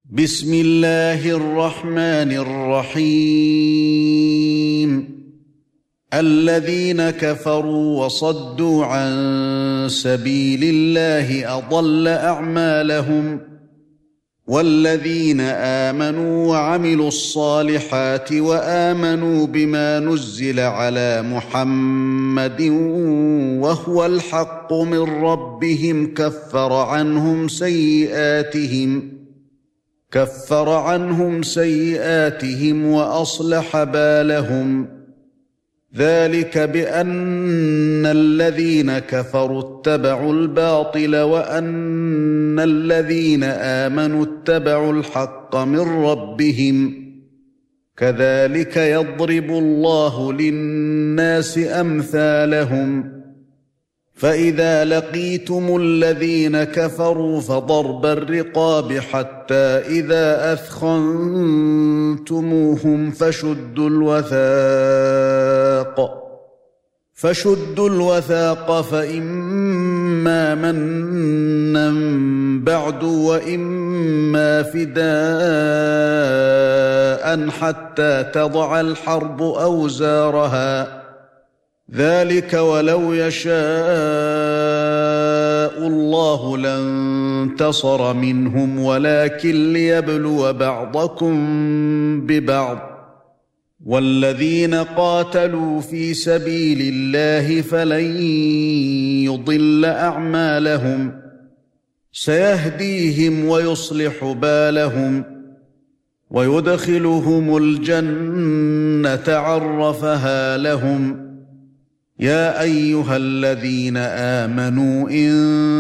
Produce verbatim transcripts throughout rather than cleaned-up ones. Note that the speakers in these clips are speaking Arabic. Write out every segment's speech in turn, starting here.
بسم الله الرحمن الرحيم الذين كفروا وصدوا عن سبيل الله أضل أعمالهم والذين آمنوا وعملوا الصالحات وآمنوا بما نزل على محمد وهو الحق من ربهم كفر عنهم سيئاتهم كفر عنهم سيئاتهم وأصلح بالهم ذلك بأن الذين كفروا اتبعوا الباطل وأن الذين آمنوا اتبعوا الحق من ربهم كذلك يضرب الله للناس أمثالهم فإذا لقيتم الذين كفروا فضرب الرقاب حتى إذا أثخنتموهم فشدوا الوثاق فشدوا الوثاق فإما منا بعد وإما فداء حتى تضع الحرب أوزارها ذلك ولو يشاء الله لانتصر منهم ولكن ليبلو بعضكم ببعض والذين قاتلوا في سبيل الله فلن يضل أعمالهم سيهديهم ويصلح بالهم ويدخلهم الجنة عرفها لهم يا أيها الذين آمنوا إن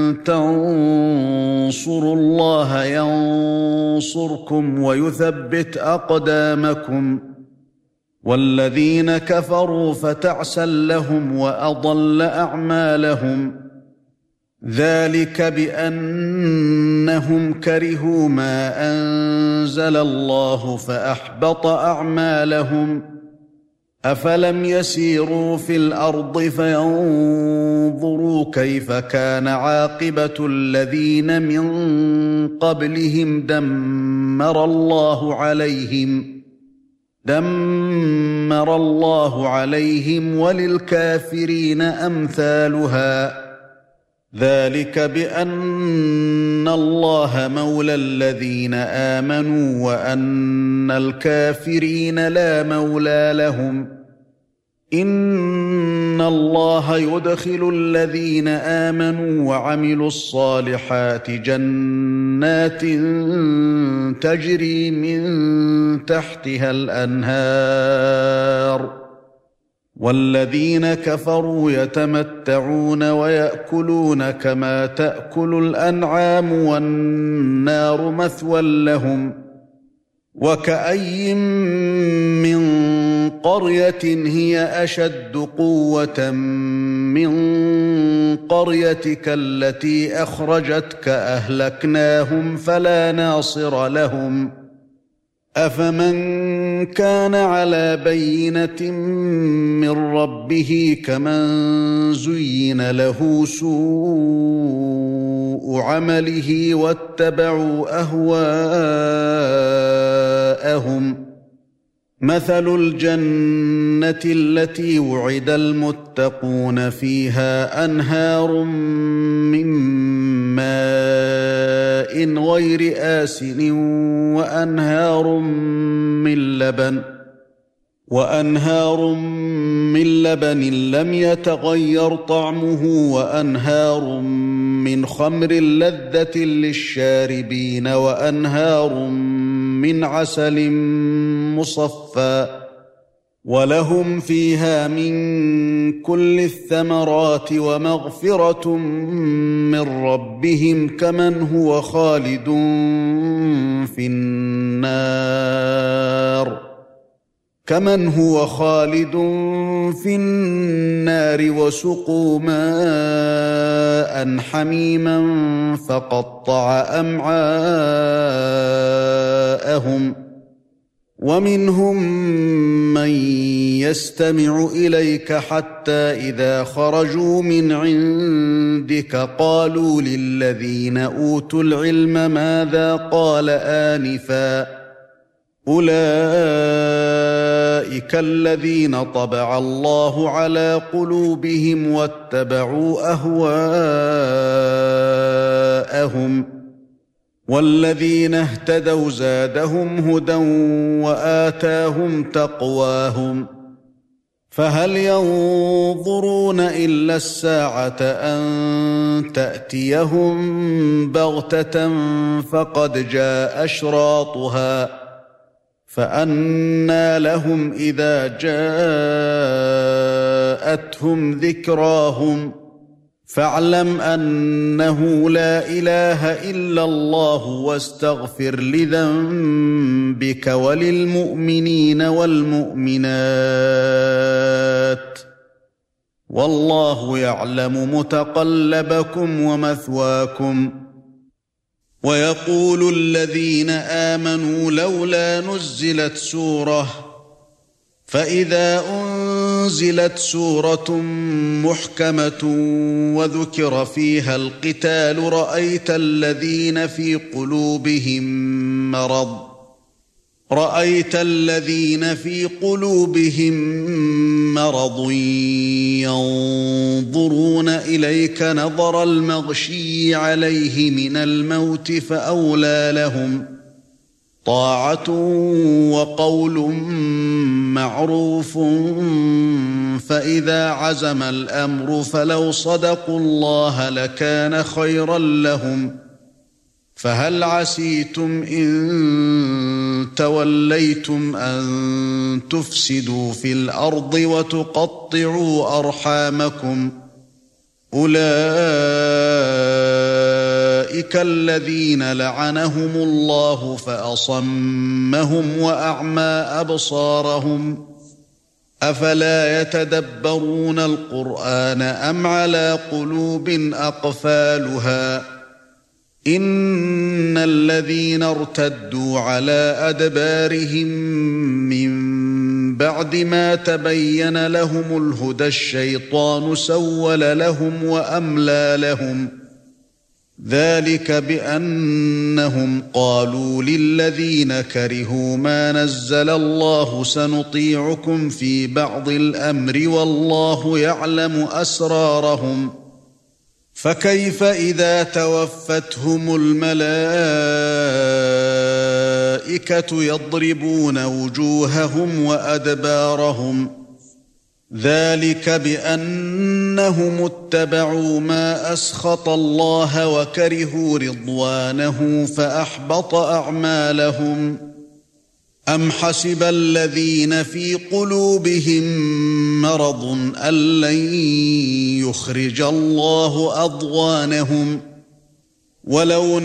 تنصروا الله ينصركم ويثبت أقدامكم والذين كفروا فتعسا لهم وأضل أعمالهم ذلك بأنهم كرهوا ما أنزل الله فأحبط أعمالهم أفلم يسيروا في الأرض فينظروا كيف كان عاقبة الذين من قبلهم دمر الله عليهم دمر الله عليهم وللكافرين أمثالها ذلك بأن الله مولى الذين آمنوا وأن الكافرين لا مولى لهم إن الله يدخل الذين آمنوا وعملوا الصالحات جنات تجري من تحتها الأنهار والذين كفروا يتمتعون ويأكلون كما تأكل الأنعام والنار مثوى لهم وكأي من قرية هي أشد قوة من قريتك التي أخرجتك أهلكناهم فلا ناصر لهم أفمن كان على بينة من ربه كمن زين له سوء عمله واتبعوا أهواءهم مثل الجنة التي وعد المتقون فيها أنهار من ماء غير آسن وأنهار من لبن وأنهار من لبن لم يتغير طعمه وأنهار من خمر لذة للشاربين وأنهار من عسل مصفى ولهم فيها من كل الثمرات ومغفرة من ربهم كمن هو خالد في النار كمن هو خالد في النار وسقوا ماء حميما فقطع أمعاءهم ومنهم من يستمع إليك حتى إذا خرجوا من عندك قالوا للذين أوتوا العلم ماذا قال آنفا أولئك الذين طبع الله على قلوبهم واتبعوا أهواءهم والذين اهتدوا زادهم هدى وآتاهم تقواهم فهل ينظرون إلا الساعة أن تأتيهم بغتة فقد جاء أشراطها فأنى لهم إذا جاءتهم ذكراهم فاعلم أنه لا إله إلا الله واستغفر لذنبك وللمؤمنين والمؤمنات والله يعلم متقلبكم ومثواكم ويقول الذين آمنوا لولا نزلت سورة فإذا أنزلت سورة محكمة وذكر فيها القتال رأيت الذين في قلوبهم مرض رأيت الذين في قلوبهم مرض ينظرون إليك نظر المغشي عليه من الموت فأولى لهم طاعة وقول معروف فإذا عزم الأمر فلو صدقوا الله لكان خيرا لهم فهل عسيتم إن توليتم أن تفسدوا في الأرض وتقطعوا أرحامكم أولئك الذين لعنهم الله فأصمهم وأعمى أبصارهم أفلا يتدبرون القرآن أم على قلوب أقفالها إن الذين ارتدوا على أدبارهم من بعد ما تبين لهم الهدى الشيطان سول لهم وأملى لهم ذلك بأنهم قالوا للذين كرهوا ما نزل الله سنطيعكم في بعض الأمر والله يعلم أسرارهم فكيف إذا توفتهم الملائكة يضربون وجوههم وأدبارهم ذلك بأنهم اتبعوا ما أسخط الله وكرهوا رضوانه فأحبط أعمالهم أم حسب الذين في قلوبهم مرض أن لن يخرج الله أضغانهم ولو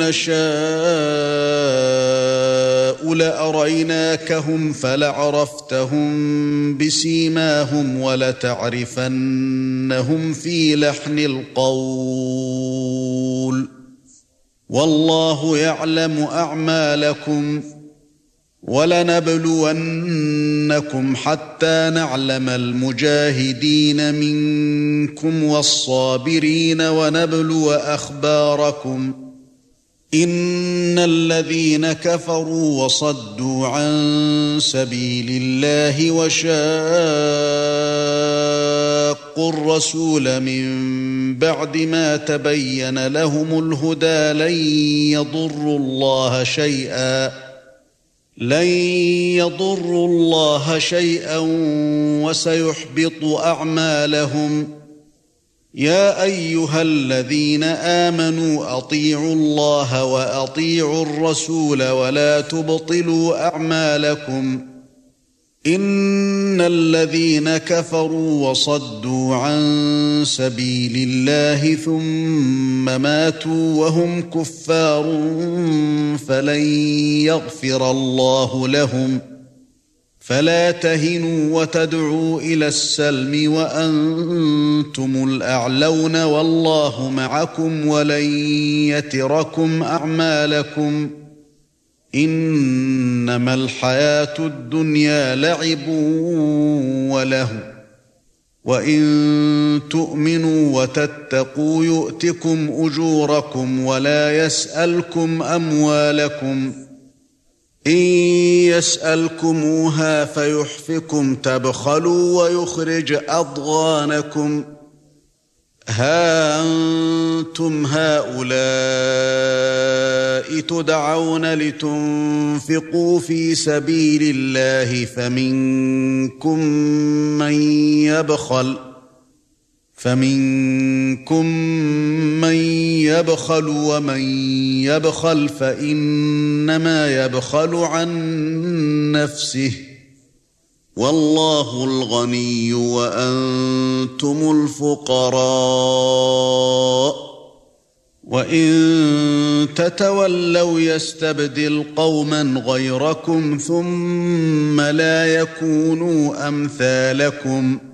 نشاء لأريناكهم فلعرفتهم بسيماهم ولتعرفنهم في لحن القول والله يعلم أعمالكم ولنبلونكم حتى نعلم المجاهدين منكم والصابرين ونبلو أخباركم إن الذين كفروا وصدوا عن سبيل الله وشاقوا الرسول من بعد ما تبين لهم الهدى لن يضروا الله شيئا لن يضروا الله شيئا وسيحبط أعمالهم يا أيها الذين آمنوا أطيعوا الله وأطيعوا الرسول ولا تبطلوا أعمالكم إن الذين كفروا وصدوا عن سبيل الله ثم ماتوا وهم كفار فلن يغفر الله لهم فلا تهنوا وتدعوا إلى السلم وأنتم الأعلون والله معكم ولن يتركم أعمالكم إن إنما الحياة الدنيا لعب وله وإن تؤمنوا وتتقوا يؤتكم أجوركم ولا يسألكم أموالكم إن يسألكموها فيحفكم تبخلوا ويخرج أضغانكم ها أنتم هؤلاء تدعون لتنفقوا في سبيل الله فمنكم من يبخل فمنكم من يبخل ومن يبخل فإنما يبخل عن نفسه والله الغني وأنتم الفقراء وإن تتولوا يستبدل قوما غيركم ثم لا يكونوا أمثالكم